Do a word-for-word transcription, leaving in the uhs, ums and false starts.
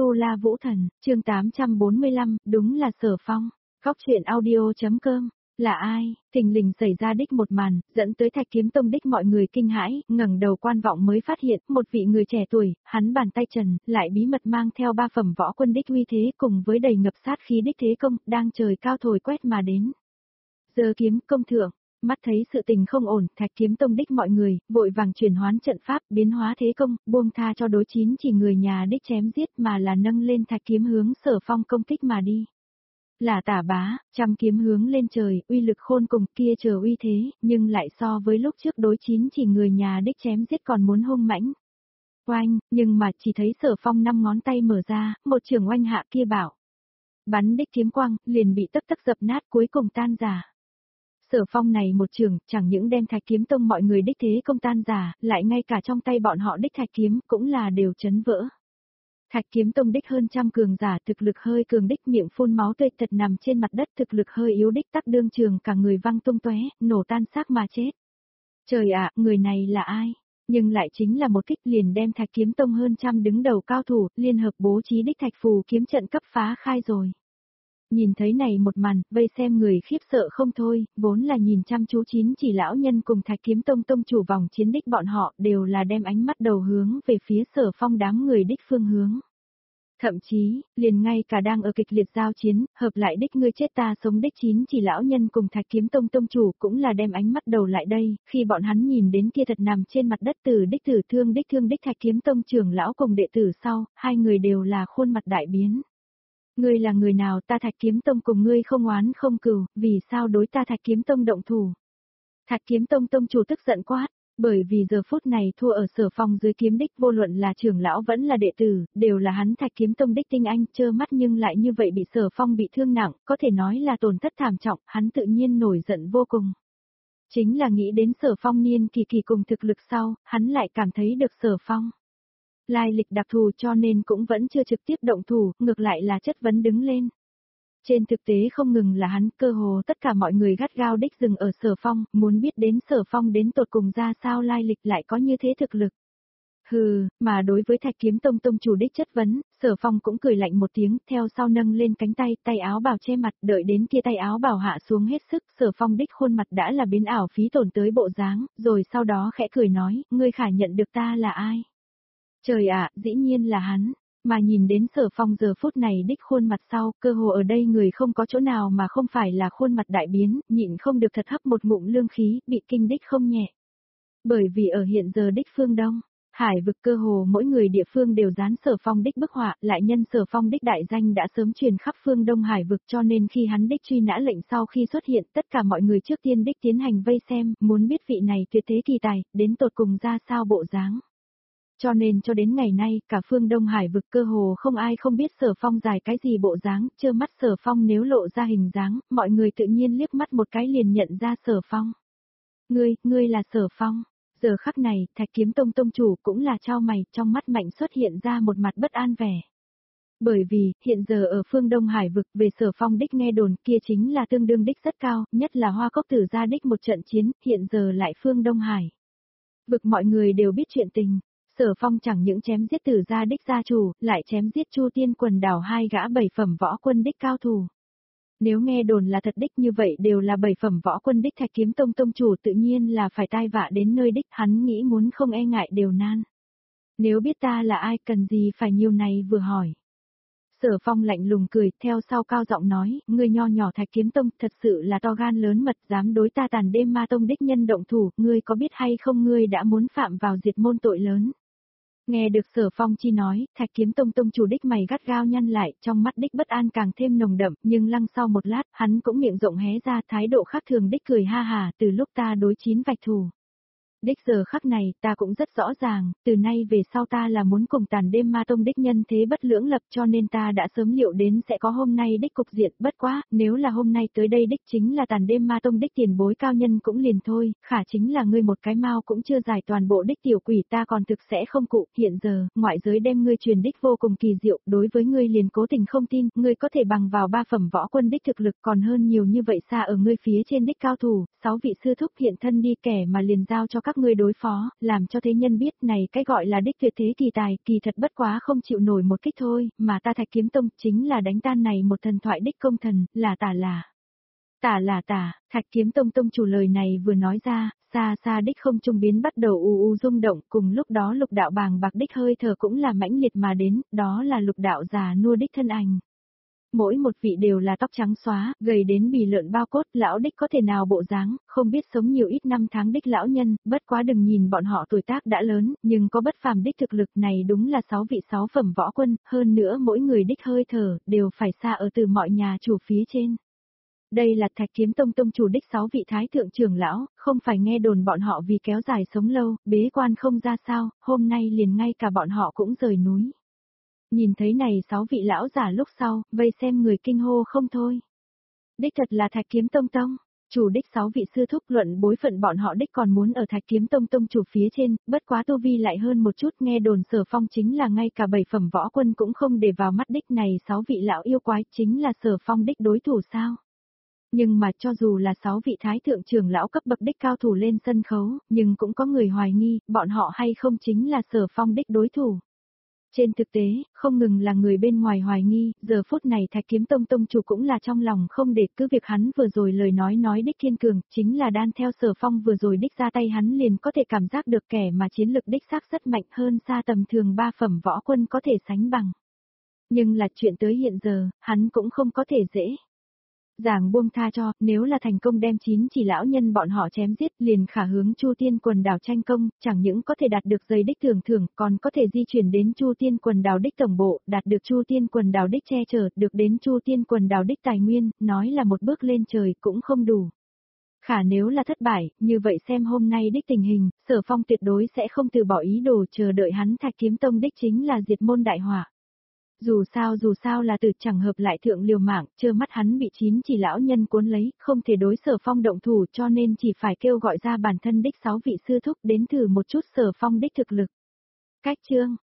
Tu La Vũ Thần, chương tám trăm bốn mươi lăm, đúng là Sở Phong. Góc truyện audio.com, là ai? Thình lình xảy ra đích một màn, dẫn tới Thạch Kiếm Tông đích mọi người kinh hãi, ngẩng đầu quan vọng mới phát hiện, một vị người trẻ tuổi, hắn bàn tay trần, lại bí mật mang theo ba phẩm võ quân đích uy thế cùng với đầy ngập sát khí đích thế công, đang trời cao thổi quét mà đến. Giơ kiếm công thượng. Mắt thấy sự tình không ổn, Thạch Kiếm Tông đích mọi người, vội vàng chuyển hoán trận pháp, biến hóa thế công, buông tha cho đối chín chỉ người nhà đích chém giết mà là nâng lên thạch kiếm hướng Sở Phong công kích mà đi. Là tả bá, trăm kiếm hướng lên trời, uy lực khôn cùng kia chờ uy thế, nhưng lại so với lúc trước đối chín chỉ người nhà đích chém giết còn muốn hung mãnh. Oanh, nhưng mà chỉ thấy Sở Phong năm ngón tay mở ra, một trường oanh hạ kia bảo. Bắn đích kiếm quang, liền bị tất tất dập nát cuối cùng tan giả. Sở Phong này một trường, chẳng những đem Thạch Kiếm Tông mọi người đích thế công tan giả, lại ngay cả trong tay bọn họ đích thạch kiếm cũng là đều chấn vỡ. Thạch Kiếm Tông đích hơn trăm cường giả thực lực hơi cường đích miệng phun máu tươi thật nằm trên mặt đất thực lực hơi yếu đích tắc đương trường cả người văng tung tóe, nổ tan xác mà chết. Trời ạ, người này là ai? Nhưng lại chính là một kích liền đem Thạch Kiếm Tông hơn trăm đứng đầu cao thủ, liên hợp bố trí đích thạch phù kiếm trận cấp phá khai rồi. Nhìn thấy này một màn, vây xem người khiếp sợ không thôi, vốn là nhìn chăm chú chín chỉ lão nhân cùng Thạch Kiếm Tông tông chủ vòng chiến đích bọn họ đều là đem ánh mắt đầu hướng về phía Sở Phong đám người đích phương hướng. Thậm chí, liền ngay cả đang ở kịch liệt giao chiến, hợp lại đích ngươi chết ta sống đích chín chỉ lão nhân cùng Thạch Kiếm Tông tông chủ cũng là đem ánh mắt đầu lại đây, khi bọn hắn nhìn đến kia thật nằm trên mặt đất tử đích tử thương đích thương đích Thạch Kiếm Tông trưởng lão cùng đệ tử sau, hai người đều là khuôn mặt đại biến. Ngươi là người nào ta Thạch Kiếm Tông cùng ngươi không oán không cừu, vì sao đối ta Thạch Kiếm Tông động thủ? Thạch Kiếm Tông tông chủ tức giận quát, bởi vì giờ phút này thua ở Sở Phong dưới kiếm đích vô luận là trưởng lão vẫn là đệ tử, đều là hắn Thạch Kiếm Tông đích tinh anh, trơ mắt nhưng lại như vậy bị Sở Phong bị thương nặng, có thể nói là tổn thất thảm trọng, hắn tự nhiên nổi giận vô cùng. Chính là nghĩ đến Sở Phong niên kỳ kỳ cùng thực lực sau, hắn lại cảm thấy được Sở Phong lai lịch đặc thù cho nên cũng vẫn chưa trực tiếp động thủ, ngược lại là chất vấn đứng lên. Trên thực tế không ngừng là hắn, cơ hồ tất cả mọi người gắt gao đích dừng ở Sở Phong, muốn biết đến Sở Phong đến tột cùng ra sao lai lịch lại có như thế thực lực. Hừ, mà đối với Thạch Kiếm Tông tông chủ đích chất vấn, Sở Phong cũng cười lạnh một tiếng, theo sau nâng lên cánh tay, tay áo bào che mặt, đợi đến kia tay áo bào hạ xuống hết sức, Sở Phong đích khuôn mặt đã là biến ảo phí tổn tới bộ dáng, rồi sau đó khẽ cười nói, ngươi khả nhận được ta là ai? Trời ạ, dĩ nhiên là hắn, mà nhìn đến Sở Phong giờ phút này đích khuôn mặt sau, cơ hồ ở đây người không có chỗ nào mà không phải là khuôn mặt đại biến, nhịn không được thật hấp một ngụm lương khí, bị kinh đích không nhẹ. Bởi vì ở hiện giờ đích phương Đông, hải vực cơ hồ mỗi người địa phương đều dán Sở Phong đích bức họa, lại nhân Sở Phong đích đại danh đã sớm truyền khắp phương Đông hải vực cho nên khi hắn đích truy nã lệnh sau khi xuất hiện, tất cả mọi người trước tiên đích tiến hành vây xem, muốn biết vị này tuyệt thế kỳ tài, đến tột cùng ra sao bộ dáng. Cho nên cho đến ngày nay, cả phương Đông Hải vực cơ hồ không ai không biết Sở Phong dài cái gì bộ dáng, trơ mắt Sở Phong nếu lộ ra hình dáng, mọi người tự nhiên liếc mắt một cái liền nhận ra Sở Phong. Ngươi, ngươi là Sở Phong. Giờ khắc này, Thạch Kiếm Tông tông chủ cũng là chau mày, trong mắt mạnh xuất hiện ra một mặt bất an vẻ. Bởi vì, hiện giờ ở phương Đông Hải vực về Sở Phong đích nghe đồn kia chính là tương đương đích rất cao, nhất là Hoa Cốc Tử gia đích một trận chiến, hiện giờ lại phương Đông Hải vực mọi người đều biết chuyện tình. Sở Phong chẳng những chém giết Tử gia đích gia chủ, lại chém giết Chu Tiên quần đảo hai gã bảy phẩm võ quân đích cao thủ. Nếu nghe đồn là thật đích như vậy đều là bảy phẩm võ quân đích Thạch Kiếm Tông tông chủ tự nhiên là phải tai vạ đến nơi đích, hắn nghĩ muốn không e ngại đều nan. Nếu biết ta là ai cần gì phải nhiều này vừa hỏi. Sở Phong lạnh lùng cười, theo sau cao giọng nói, người nho nhỏ Thạch Kiếm Tông thật sự là to gan lớn mật dám đối ta Tàn Đêm Ma Tông đích nhân động thủ, ngươi có biết hay không ngươi đã muốn phạm vào diệt môn tội lớn. Nghe được Sở Phong chi nói, Thạch Kiếm Tông tông chủ đích mày gắt gao nhăn lại, trong mắt đích bất an càng thêm nồng đậm, nhưng lăng sau một lát, hắn cũng miệng rộng hé ra thái độ khác thường đích cười ha hà, từ lúc ta đối chín vạch thù. Đích giờ khắc này, ta cũng rất rõ ràng, từ nay về sau ta là muốn cùng Tàn Đêm Ma Tông đích nhân thế bất lưỡng lập cho nên ta đã sớm liệu đến sẽ có hôm nay đích cục diện, bất quá, nếu là hôm nay tới đây đích chính là Tàn Đêm Ma Tông đích tiền bối cao nhân cũng liền thôi, khả chính là ngươi một cái mau cũng chưa giải toàn bộ đích tiểu quỷ ta còn thực sẽ không cụ, hiện giờ, ngoại giới đem ngươi truyền đích vô cùng kỳ diệu, đối với ngươi liền cố tình không tin, ngươi có thể bằng vào ba phẩm võ quân đích thực lực còn hơn nhiều như vậy xa ở ngươi phía trên đích cao thủ, sáu vị sư thúc hiện thân đi kẻ mà liền giao cho các các ngươi đối phó, làm cho thế nhân biết này cái gọi là đích tuyệt thế kỳ tài, kỳ thật bất quá không chịu nổi một kích thôi, mà ta Thạch Kiếm Tông chính là đánh tan này một thần thoại đích công thần, là tả là. Tả là tả, Thạch Kiếm Tông tông chủ lời này vừa nói ra, xa xa đích không trung biến bắt đầu u u rung động, cùng lúc đó lục đạo bàng bạc đích hơi thở cũng là mãnh liệt mà đến, đó là lục đạo già nua đích thân ảnh. Mỗi một vị đều là tóc trắng xóa, gầy đến bì lợn bao cốt, lão đích có thể nào bộ dáng, không biết sống nhiều ít năm tháng đích lão nhân, bất quá đừng nhìn bọn họ tuổi tác đã lớn, nhưng có bất phàm đích thực lực này đúng là sáu vị sáu phẩm võ quân, hơn nữa mỗi người đích hơi thở, đều phải xa ở từ mọi nhà chủ phía trên. Đây là Thạch Kiếm Tông tông chủ đích sáu vị thái thượng trưởng lão, không phải nghe đồn bọn họ vì kéo dài sống lâu, bế quan không ra sao, hôm nay liền ngay cả bọn họ cũng rời núi. Nhìn thấy này sáu vị lão giả lúc sau, vây xem người kinh hô không thôi. Đích thật là Thạch Kiếm Tông tông, chủ đích sáu vị sư thúc luận bối phận bọn họ đích còn muốn ở Thạch Kiếm Tông tông chủ phía trên, bất quá tu vi lại hơn một chút, nghe đồn Sở Phong chính là ngay cả bảy phẩm võ quân cũng không để vào mắt đích, này sáu vị lão yêu quái chính là Sở Phong đích đối thủ sao? Nhưng mà cho dù là sáu vị thái thượng trưởng lão cấp bậc đích cao thủ lên sân khấu, nhưng cũng có người hoài nghi, bọn họ hay không chính là Sở Phong đích đối thủ. Trên thực tế, không ngừng là người bên ngoài hoài nghi, giờ phút này Thạch Kiếm Tông tông chủ cũng là trong lòng không để, cứ việc hắn vừa rồi lời nói nói đích kiên cường, chính là đan theo Sở Phong vừa rồi đích ra tay hắn liền có thể cảm giác được kẻ mà chiến lực đích xác rất mạnh hơn xa tầm thường ba phẩm võ quân có thể sánh bằng. Nhưng là chuyện tới hiện giờ, hắn cũng không có thể dễ giảng buông tha cho, nếu là thành công đem chín chỉ lão nhân bọn họ chém giết liền khả hướng Chu Tiên quần đảo tranh công, chẳng những có thể đạt được giấy đích thưởng thưởng, còn có thể di chuyển đến Chu Tiên quần đảo đích tổng bộ, đạt được Chu Tiên quần đảo đích che chở, được đến Chu Tiên quần đảo đích tài nguyên, nói là một bước lên trời cũng không đủ. Khả nếu là thất bại, như vậy xem hôm nay đích tình hình, Sở Phong tuyệt đối sẽ không từ bỏ ý đồ, chờ đợi hắn Thạch Kiếm Tông đích chính là diệt môn đại họa. Dù sao dù sao là từ chẳng hợp lại thượng liều mạng, trơ mắt hắn bị chín chỉ lão nhân cuốn lấy, không thể đối Sở Phong động thủ, cho nên chỉ phải kêu gọi ra bản thân đích sáu vị sư thúc đến thử một chút Sở Phong đích thực lực. Cách chương